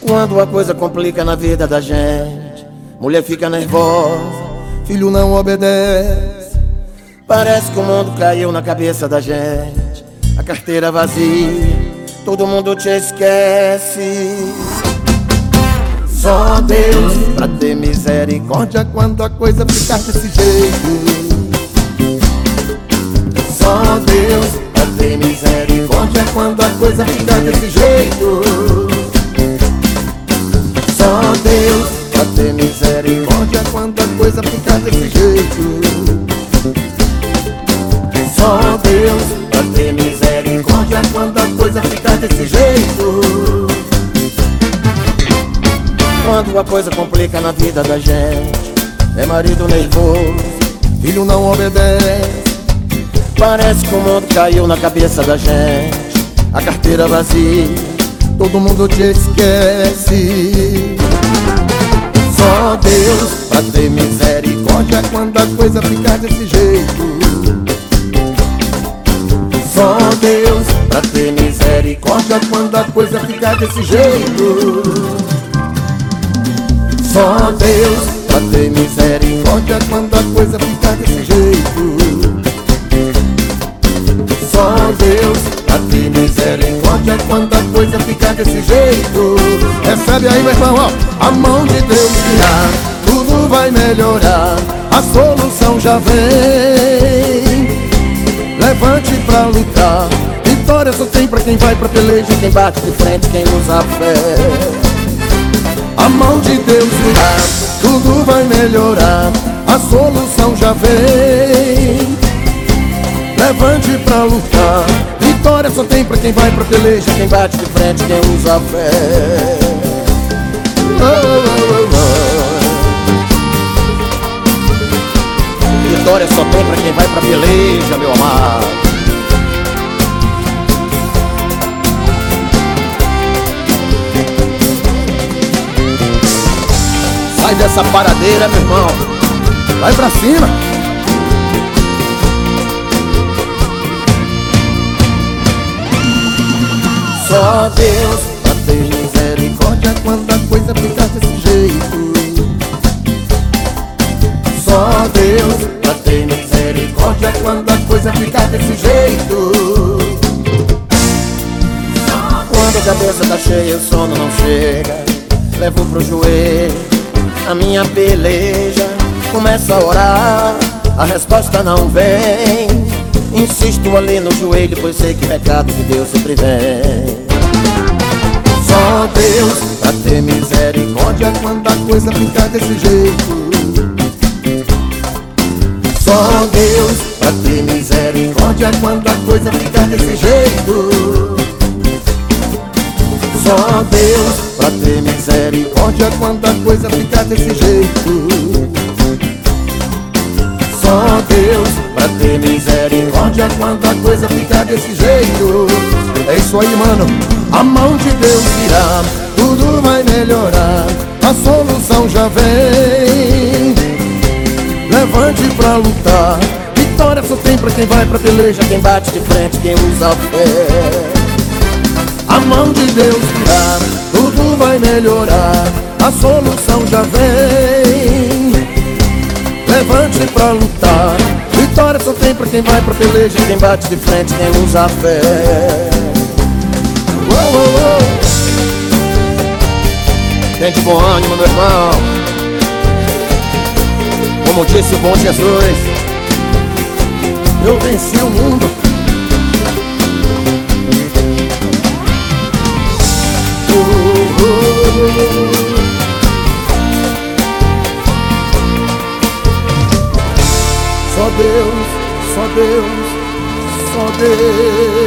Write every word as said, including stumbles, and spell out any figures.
Quando a coisa complica na vida da gente, mulher fica nervosa, filho não obedece. Parece que o mundo caiu na cabeça da gente. A carteira vazia, todo mundo te esquece. Só Deus pra ter misericórdia quando a coisa ficar desse jeito. Só Deus pra ter misericórdia quando a coisa ficar desse jeito. Só Deus pra ter misericórdia quando a coisa ficar desse jeito. Só Deus pra ter misericórdia quando a coisa ficar desse jeito. Quando a coisa complica na vida da gente, é marido nervoso, filho não obedece. Parece que o mundo caiu na cabeça da gente. A carteira vazia, todo mundo te esquece. Só Deus pra ter misericórdia quando a coisa ficar desse jeito. Só Deus pra ter misericórdia quando a coisa ficar desse jeito. Só Deus pra ter misericórdia quando a coisa ficar desse jeito. Só Deus pra ter misericórdia quando a coisa ficar desse jeito. Recebe aí, meu irmão, ó. A mão de Deus virá, tudo vai melhorar, a solução já vem. Levante pra lutar, vitória só tem pra quem vai pra peleja, quem bate de frente, quem usa a fé. A mão de Deus virá, tudo vai melhorar, a solução já vem. Levante pra lutar, vitória só tem pra quem vai pra peleja, quem bate de frente, quem usa a fé. Oh, oh, oh. Vitória só tem pra quem vai pra peleja, meu amado. Sai dessa paradeira, meu irmão, vai pra cima. Só Deus pra ter misericórdia quando a coisa ficar desse jeito. Só Deus pra ter misericórdia quando a coisa ficar desse jeito. Quando a cabeça tá cheia, o sono não chega, levo pro joelho a minha peleja. Começo a orar, a resposta não vem. Insisto ali no joelho, pois sei que recado de Deus sempre vem. Só Deus pra ter misericórdia quando a coisa ficar desse jeito. Só Deus pra ter misericórdia quando a coisa ficar desse jeito. Só Deus pra ter misericórdia quando a coisa ficar desse jeito. Só Deus pra ter misericórdia quando a coisa ficar desse jeito. É isso aí, mano. A mão de Deus virá, tudo vai melhorar, a solução já vem. Levante pra lutar, vitória só tem pra quem vai pra peleja, quem bate de frente, quem usa a fé. A mão de Deus virá, tudo vai melhorar, a solução já vem. Levante pra lutar, vitória só tem pra quem vai pra peleja, quem bate de frente, quem usa a fé. Oh, oh, oh. Tem de bom ânimo, meu irmão. Como disse o bom Jesus, eu venci o mundo. Oh, oh, oh. Só Deus, só Deus, só Deus.